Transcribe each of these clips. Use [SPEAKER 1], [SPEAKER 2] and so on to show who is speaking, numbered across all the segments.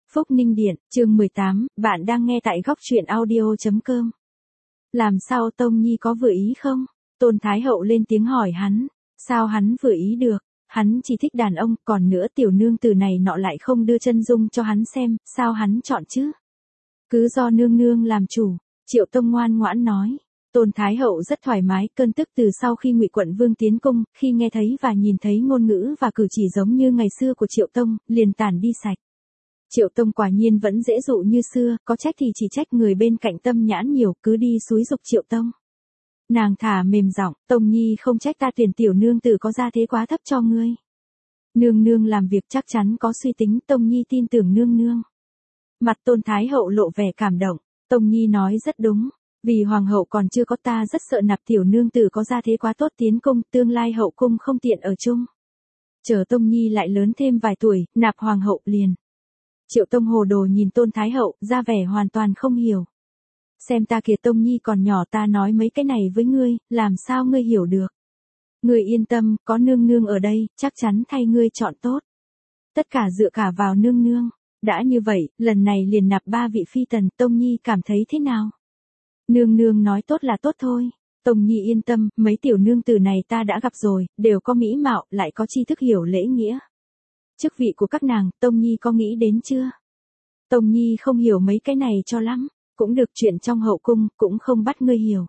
[SPEAKER 1] Phúc Ninh Điện, chương 18, bạn đang nghe tại góc truyện audio.com. Làm sao Tông Nhi có vừa ý không? Tôn Thái Hậu lên tiếng hỏi hắn. Sao hắn vừa ý được? Hắn chỉ thích đàn ông, còn nữa tiểu nương tử này nọ lại không đưa chân dung cho hắn xem, sao hắn chọn chứ? Cứ do nương nương làm chủ, Triệu Tông ngoan ngoãn nói. Tôn Thái Hậu rất thoải mái, cơn tức từ sau khi Ngụy Quận Vương tiến cung, khi nghe thấy và nhìn thấy ngôn ngữ và cử chỉ giống như ngày xưa của Triệu Tông, liền tản đi sạch. Triệu Tông quả nhiên vẫn dễ dụ như xưa, có trách thì chỉ trách người bên cạnh tâm nhãn nhiều, cứ đi xúi giục Triệu Tông. Nàng thả mềm giọng, Tông Nhi không trách ta tuyển tiểu nương tử có gia thế quá thấp cho ngươi. Nương nương làm việc chắc chắn có suy tính, Tông Nhi tin tưởng nương nương. Mặt Tôn Thái Hậu lộ vẻ cảm động, Tông Nhi nói rất đúng, vì hoàng hậu còn chưa có ta rất sợ nạp tiểu nương tử có gia thế quá tốt tiến cung, tương lai hậu cung không tiện ở chung. Chờ Tông Nhi lại lớn thêm vài tuổi, nạp hoàng hậu liền. Triệu Tông hồ đồ nhìn Tôn Thái Hậu, ra vẻ hoàn toàn không hiểu. Xem ta kìa Tông Nhi còn nhỏ, ta nói mấy cái này với ngươi, làm sao ngươi hiểu được. Ngươi yên tâm, có nương nương ở đây, chắc chắn thay ngươi chọn tốt. Tất cả dựa cả vào nương nương. Đã như vậy, lần này liền nạp 3 vị phi tần, Tông Nhi cảm thấy thế nào? Nương nương nói tốt là tốt thôi. Tông Nhi yên tâm, mấy tiểu nương tử này ta đã gặp rồi, đều có mỹ mạo, lại có tri thức hiểu lễ nghĩa. Chức vị của các nàng, Tông Nhi có nghĩ đến chưa? Tông Nhi không hiểu mấy cái này cho lắm, cũng được, chuyện trong hậu cung, cũng không bắt ngươi hiểu.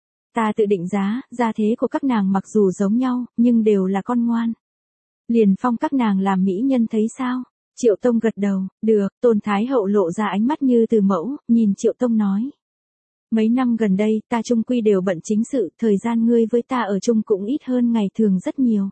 [SPEAKER 1] Ta tự định giá, gia thế của các nàng mặc dù giống nhau, nhưng đều là con ngoan. Liền phong các nàng làm mỹ nhân thấy sao? Triệu Tông gật đầu, được. Tôn Thái Hậu lộ ra ánh mắt như từ mẫu, nhìn Triệu Tông nói. Mấy năm gần đây, ta chung quy đều bận chính sự, thời gian ngươi với ta ở chung cũng ít hơn ngày thường rất nhiều.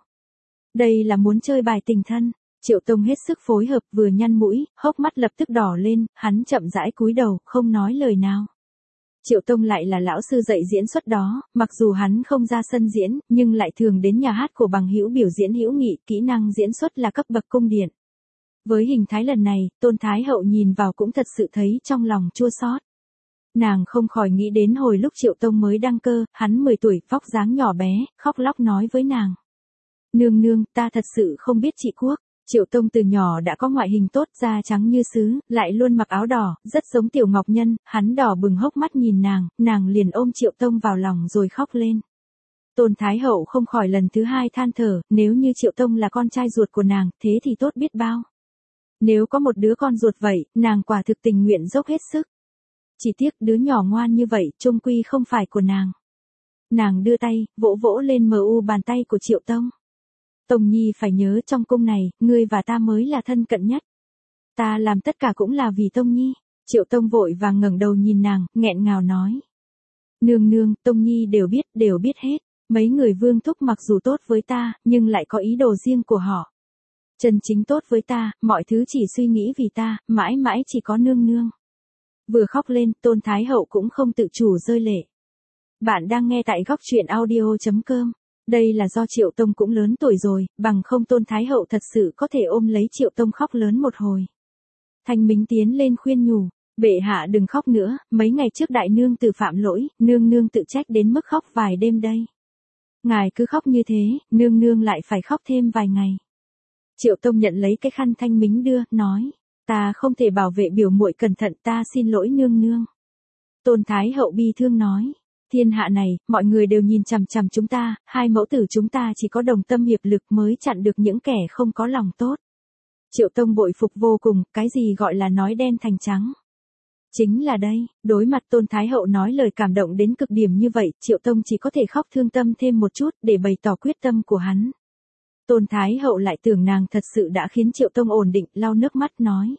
[SPEAKER 1] Đây là muốn chơi bài tình thân. Triệu Tông hết sức phối hợp, vừa nhăn mũi, hốc mắt lập tức đỏ lên, hắn chậm rãi cúi đầu, không nói lời nào. Triệu Tông lại là lão sư dạy diễn xuất đó, mặc dù hắn không ra sân diễn, nhưng lại thường đến nhà hát của bằng hữu biểu diễn hữu nghị, kỹ năng diễn xuất là cấp bậc cung điện. Với hình thái lần này, Tôn Thái Hậu nhìn vào cũng thật sự thấy trong lòng chua xót. Nàng không khỏi nghĩ đến hồi lúc Triệu Tông mới đăng cơ, hắn 10 tuổi, vóc dáng nhỏ bé, khóc lóc nói với nàng. Nương nương, ta thật sự không biết trị quốc. Triệu Tông từ nhỏ đã có ngoại hình tốt, da trắng như sứ, lại luôn mặc áo đỏ, rất giống Tiểu Ngọc Nhân, hắn đỏ bừng hốc mắt nhìn nàng liền ôm Triệu Tông vào lòng rồi khóc lên. Tôn Thái Hậu không khỏi lần thứ hai than thở, nếu như Triệu Tông là con trai ruột của nàng, thế thì tốt biết bao. Nếu có một đứa con ruột vậy, nàng quả thực tình nguyện dốc hết sức. Chỉ tiếc đứa nhỏ ngoan như vậy, chung quy không phải của nàng. Nàng đưa tay, vỗ vỗ lên bàn tay của Triệu Tông. Tông Nhi phải nhớ trong cung này, ngươi và ta mới là thân cận nhất. Ta làm tất cả cũng là vì Tông Nhi. Triệu Tông vội vàng ngẩng đầu nhìn nàng, nghẹn ngào nói. Nương nương, Tông Nhi đều biết hết. Mấy người vương thúc mặc dù tốt với ta, nhưng lại có ý đồ riêng của họ. Chân chính tốt với ta, mọi thứ chỉ suy nghĩ vì ta, mãi mãi chỉ có nương nương. Vừa khóc lên, Tôn Thái Hậu cũng không tự chủ rơi lệ. Bạn đang nghe tại góc truyện audio.com. Đây là do Triệu Tông cũng lớn tuổi rồi, bằng không Tôn Thái Hậu thật sự có thể ôm lấy Triệu Tông khóc lớn một hồi. Thanh Mính tiến lên khuyên nhủ, bệ hạ đừng khóc nữa, mấy ngày trước đại nương tử phạm lỗi, nương nương tự trách đến mức khóc vài đêm đây. Ngài cứ khóc như thế, nương nương lại phải khóc thêm vài ngày. Triệu Tông nhận lấy cái khăn Thanh Mính đưa, nói, ta không thể bảo vệ biểu muội cẩn thận, ta xin lỗi nương nương. Tôn Thái Hậu bi thương nói. Thiên hạ này, mọi người đều nhìn chằm chằm chúng ta, hai mẫu tử chúng ta chỉ có đồng tâm hiệp lực mới chặn được những kẻ không có lòng tốt. Triệu Tông bội phục vô cùng, cái gì gọi là nói đen thành trắng. Chính là đây, đối mặt Tôn Thái Hậu nói lời cảm động đến cực điểm như vậy, Triệu Tông chỉ có thể khóc thương tâm thêm một chút để bày tỏ quyết tâm của hắn. Tôn Thái Hậu lại tưởng nàng thật sự đã khiến Triệu Tông ổn định, lau nước mắt nói.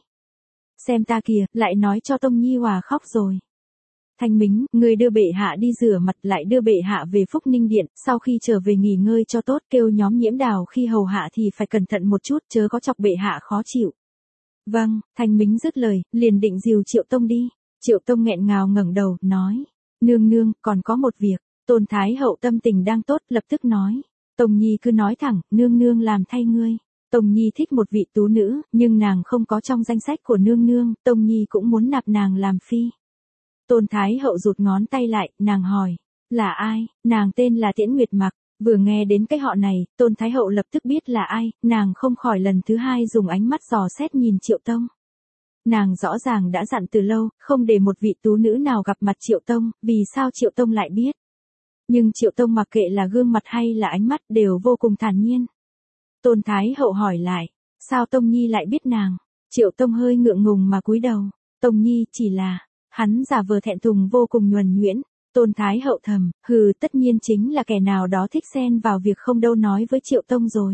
[SPEAKER 1] Xem ta kìa, lại nói cho Tông Nhi hòa khóc rồi. Thanh Mính, người đưa bệ hạ đi rửa mặt, lại đưa bệ hạ về Phúc Ninh Điện, sau khi trở về nghỉ ngơi cho tốt, kêu nhóm Nhiễm Đào khi hầu hạ thì phải cẩn thận một chút, chớ có chọc bệ hạ khó chịu. Vâng. Thanh Mính dứt lời, liền định dìu Triệu Tông đi. Triệu Tông nghẹn ngào ngẩng đầu, nói, nương nương, còn có một việc. Tôn Thái Hậu tâm tình đang tốt, lập tức nói, Tông Nhi cứ nói thẳng, nương nương làm thay ngươi. Tông Nhi thích một vị tú nữ, nhưng nàng không có trong danh sách của nương nương, Tông Nhi cũng muốn nạp nàng làm phi. Tôn Thái Hậu rụt ngón tay lại, nàng hỏi, là ai? Nàng tên là Tiễn Nguyệt Mặc. Vừa nghe đến cái họ này, Tôn Thái Hậu lập tức biết là ai, nàng không khỏi lần thứ hai dùng ánh mắt dò xét nhìn Triệu Tông. Nàng rõ ràng đã dặn từ lâu, không để một vị tú nữ nào gặp mặt Triệu Tông, vì sao Triệu Tông lại biết? Nhưng Triệu Tông mặc kệ là gương mặt hay là ánh mắt đều vô cùng thản nhiên. Tôn Thái Hậu hỏi lại, sao Tông Nhi lại biết nàng? Triệu Tông hơi ngượng ngùng mà cúi đầu, Tông Nhi chỉ là, hắn giả vờ thẹn thùng vô cùng nhuần nhuyễn. Tôn Thái Hậu thầm, tất nhiên chính là kẻ nào đó thích xen vào việc không đâu nói với Triệu Tông rồi.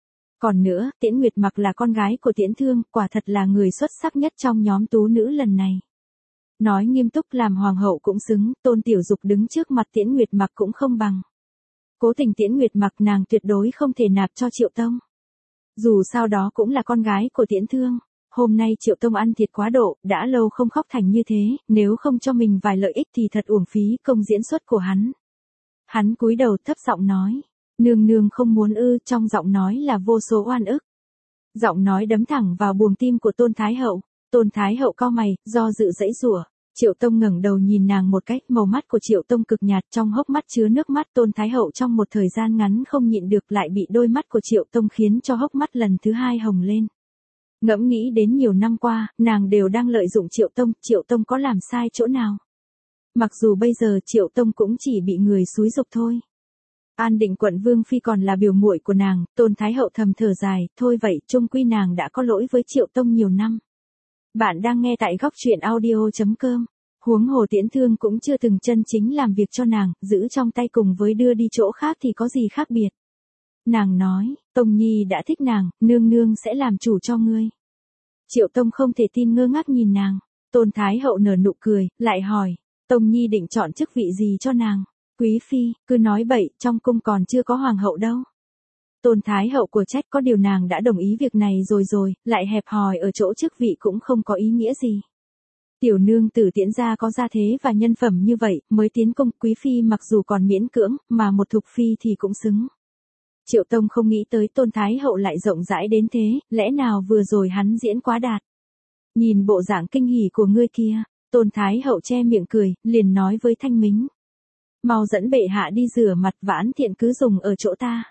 [SPEAKER 1] Còn nữa, Tiễn Nguyệt Mặc là con gái của Tiễn Thương, quả thật là người xuất sắc nhất trong nhóm tú nữ lần này. Nói nghiêm túc làm hoàng hậu cũng xứng, Tôn Tiểu Dục đứng trước mặt Tiễn Nguyệt Mặc cũng không bằng. Cố tình Tiễn Nguyệt Mặc nàng tuyệt đối không thể nạp cho Triệu Tông. Dù sao đó cũng là con gái của Tiễn Thương. Hôm nay Triệu Tông ăn thiệt quá độ, đã lâu không khóc thành như thế, nếu không cho mình vài lợi ích thì thật uổng phí công diễn xuất của hắn. Hắn cúi đầu thấp giọng nói, nương nương không muốn ư, trong giọng nói là vô số oan ức. Giọng nói đấm thẳng vào buồng tim của Tôn Thái Hậu. Tôn Thái Hậu cau mày, do dự giãy giụa. Triệu Tông ngẩng đầu nhìn nàng một cách, màu mắt của Triệu Tông cực nhạt, trong hốc mắt chứa nước mắt. Tôn Thái Hậu trong một thời gian ngắn không nhịn được lại bị đôi mắt của Triệu Tông khiến cho hốc mắt lần thứ hai hồng lên. Ngẫm nghĩ đến nhiều năm qua, nàng đều đang lợi dụng Triệu Tông có làm sai chỗ nào. Mặc dù bây giờ Triệu Tông cũng chỉ bị người xúi giục thôi. An Định Quận Vương Phi còn là biểu muội của nàng, Tôn Thái Hậu thầm thở dài, thôi vậy, chung quy nàng đã có lỗi với Triệu Tông nhiều năm. Bạn đang nghe tại góc truyện audio.com. Huống hồ Tiễn Thương cũng chưa từng chân chính làm việc cho nàng, giữ trong tay cùng với đưa đi chỗ khác thì có gì khác biệt. Nàng nói, Tông Nhi đã thích nàng, nương nương sẽ làm chủ cho ngươi. Triệu Tông không thể tin ngơ ngác nhìn nàng. Tôn Thái Hậu nở nụ cười, lại hỏi, Tông Nhi định chọn chức vị gì cho nàng? Quý Phi, cứ nói bậy, trong cung còn chưa có hoàng hậu đâu. Tôn Thái Hậu của trách, có điều nàng đã đồng ý việc này rồi, lại hẹp hòi ở chỗ chức vị cũng không có ý nghĩa gì. Tiểu nương tử Tiễn gia có gia thế và nhân phẩm như vậy, mới tiến cung. Quý Phi mặc dù còn miễn cưỡng, mà một thục phi thì cũng xứng. Triệu Tông không nghĩ tới Tôn Thái Hậu lại rộng rãi đến thế, lẽ nào vừa rồi hắn diễn quá đạt. Nhìn bộ dạng kinh hỉ của ngươi kia, Tôn Thái Hậu che miệng cười, liền nói với Thanh Mính. Mau dẫn bệ hạ đi rửa mặt, Vãn Thiện cứ dùng ở chỗ ta.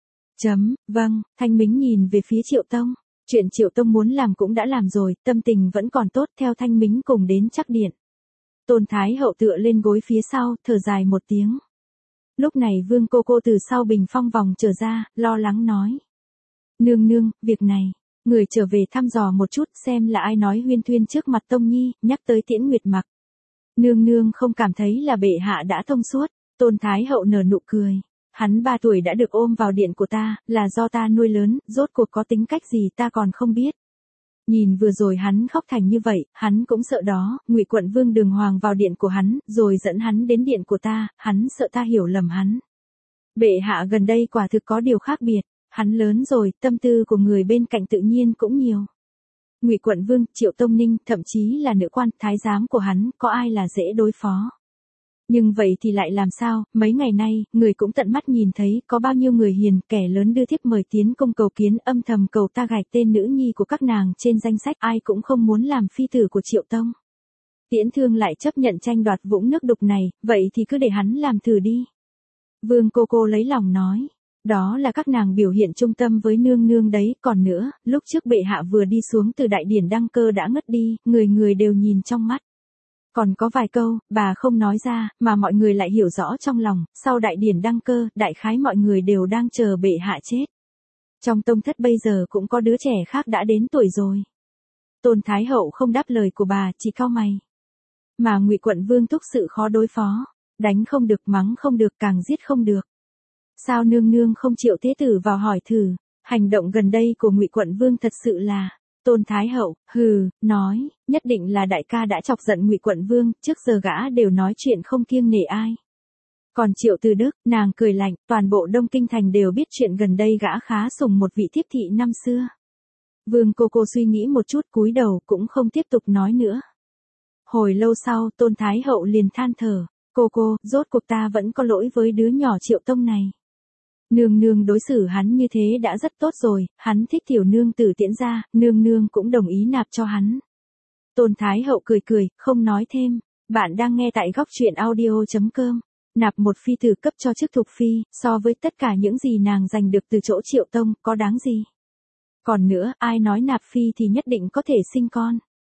[SPEAKER 1] Vâng, Thanh Mính nhìn về phía Triệu Tông. Chuyện Triệu Tông muốn làm cũng đã làm rồi, tâm tình vẫn còn tốt, theo Thanh Mính cùng đến Trắc Điện. Tôn Thái Hậu tựa lên gối phía sau, thở dài một tiếng. Lúc này Vương cô từ sau bình phong vòng trở ra, lo lắng nói. Nương nương, việc này, người trở về thăm dò một chút xem là ai nói huyên thuyên trước mặt Tông Nhi, nhắc tới Tiễn Nguyệt Mặc. Nương nương không cảm thấy là bệ hạ đã thông suốt. Tôn Thái Hậu nở nụ cười. Hắn 3 tuổi đã được ôm vào điện của ta, là do ta nuôi lớn, rốt cuộc có tính cách gì ta còn không biết. Nhìn vừa rồi hắn khóc thành như vậy, hắn cũng sợ đó. Ngụy Quận Vương đường hoàng vào điện của hắn, rồi dẫn hắn đến điện của ta, hắn sợ ta hiểu lầm hắn. Bệ hạ gần đây quả thực có điều khác biệt, hắn lớn rồi, tâm tư của người bên cạnh tự nhiên cũng nhiều. Ngụy Quận Vương, Triệu Tông Ninh, thậm chí là nữ quan, thái giám của hắn, có ai là dễ đối phó. Nhưng vậy thì lại làm sao, mấy ngày nay, người cũng tận mắt nhìn thấy, có bao nhiêu người hiền, kẻ lớn đưa thiếp mời tiến công cầu kiến, âm thầm cầu ta gạch tên nữ nhi của các nàng trên danh sách, ai cũng không muốn làm phi tử của Triệu Tông. Tiễn Thương lại chấp nhận tranh đoạt vũng nước đục này, vậy thì cứ để hắn làm thử đi. Vương cô lấy lòng nói, đó là các nàng biểu hiện trung tâm với nương nương đấy, còn nữa, lúc trước bệ hạ vừa đi xuống từ đại điển đăng cơ đã ngất đi, người đều nhìn trong mắt. Còn có vài câu, bà không nói ra, mà mọi người lại hiểu rõ trong lòng, sau đại điển đăng cơ, đại khái mọi người đều đang chờ bệ hạ chết. Trong tông thất bây giờ cũng có đứa trẻ khác đã đến tuổi rồi. Tôn Thái Hậu không đáp lời của bà, chỉ cau mày. Mà Ngụy Quận Vương thúc sự khó đối phó, đánh không được, mắng không được, càng giết không được. Sao nương nương không chịu thế tử vào hỏi thử, hành động gần đây của Ngụy Quận Vương thật sự là... Tôn Thái Hậu, nói, nhất định là đại ca đã chọc giận Ngụy Quận Vương, trước giờ gã đều nói chuyện không kiêng nể ai. Còn Triệu Từ Đức, nàng cười lạnh, toàn bộ Đông Kinh Thành đều biết chuyện gần đây gã khá sủng một vị thiếp thị năm xưa. Vương cô suy nghĩ một chút cúi đầu cũng không tiếp tục nói nữa. Hồi lâu sau, Tôn Thái Hậu liền than thở, cô, rốt cuộc ta vẫn có lỗi với đứa nhỏ Triệu Tông này. Nương nương đối xử hắn như thế đã rất tốt rồi, hắn thích tiểu nương tử Tiễn gia, nương nương cũng đồng ý nạp cho hắn. Tôn Thái Hậu cười, không nói thêm. Bạn đang nghe tại góc truyện audio.com. Nạp một phi tử cấp cho chức thục phi, so với tất cả những gì nàng giành được từ chỗ Triệu Tông, có đáng gì. Còn nữa, ai nói nạp phi thì nhất định có thể sinh con.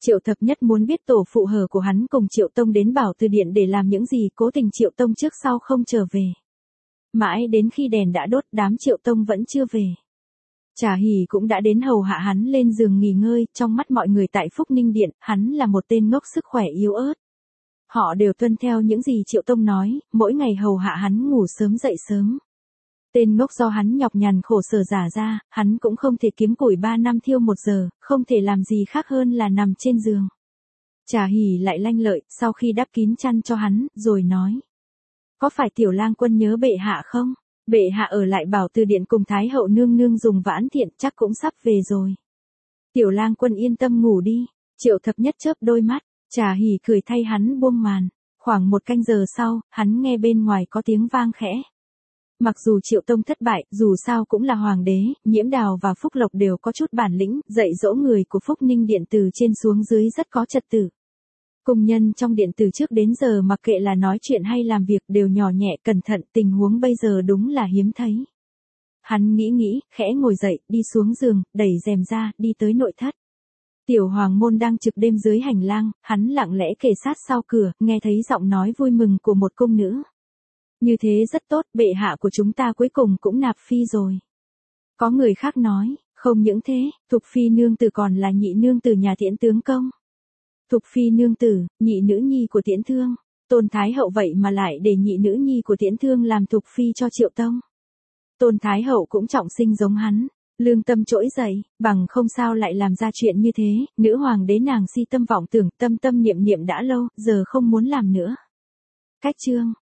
[SPEAKER 1] Triệu Thập Nhất muốn biết tổ phụ hờ của hắn cùng Triệu Tông đến Bảo Từ Điện để làm những gì, cố tình Triệu Tông trước sau không trở về. Mãi đến khi đèn đã đốt, đám Triệu Tông vẫn chưa về. Trà Hỉ cũng đã đến hầu hạ hắn lên giường nghỉ ngơi, trong mắt mọi người tại Phúc Ninh Điện, hắn là một tên ngốc sức khỏe yếu ớt. Họ đều tuân theo những gì Triệu Tông nói, mỗi ngày hầu hạ hắn ngủ sớm dậy sớm. Tên ngốc do hắn nhọc nhằn khổ sở giả ra, hắn cũng không thể kiếm củi 3 năm thiêu 1 giờ, không thể làm gì khác hơn là nằm trên giường. Trà Hỉ lại lanh lợi, sau khi đắp kín chăn cho hắn, rồi nói. Có phải Tiểu Lang Quân nhớ bệ hạ không? Bệ hạ ở lại Bảo Từ Điện cùng Thái hậu nương nương dùng vãn thiện, chắc cũng sắp về rồi. Tiểu Lang Quân yên tâm ngủ đi. Triệu Thập Nhất chớp đôi mắt, Trà Hỉ cười thay hắn buông màn. Khoảng 1 canh giờ sau, hắn nghe bên ngoài có tiếng vang khẽ. Mặc dù Triệu Tông thất bại, dù sao cũng là hoàng đế, Nhiễm Đào và Phúc Lộc đều có chút bản lĩnh, dạy dỗ người của Phúc Ninh Điện từ trên xuống dưới rất có trật tự. Cung nhân trong điện từ trước đến giờ mặc kệ là nói chuyện hay làm việc đều nhỏ nhẹ cẩn thận, tình huống bây giờ đúng là hiếm thấy. Hắn nghĩ, khẽ ngồi dậy, đi xuống giường, đẩy rèm ra, đi tới nội thất. Tiểu Hoàng Môn đang trực đêm dưới hành lang, hắn lặng lẽ kề sát sau cửa, nghe thấy giọng nói vui mừng của một cung nữ. Như thế rất tốt, bệ hạ của chúng ta cuối cùng cũng nạp phi rồi. Có người khác nói, không những thế, Thục Phi nương tử còn là nhị nương tử nhà Tiễn tướng công. Thục Phi nương tử, nhị nữ nhi của Tiễn Thương. Tôn Thái hậu vậy mà lại để nhị nữ nhi của Tiễn Thương làm Thục Phi cho Triệu Tông. Tôn Thái hậu cũng trọng sinh giống hắn, lương tâm trỗi dậy, bằng không sao lại làm ra chuyện như thế, nữ hoàng đế nàng si tâm vọng tưởng, tâm tâm niệm niệm đã lâu, giờ không muốn làm nữa. Cách chương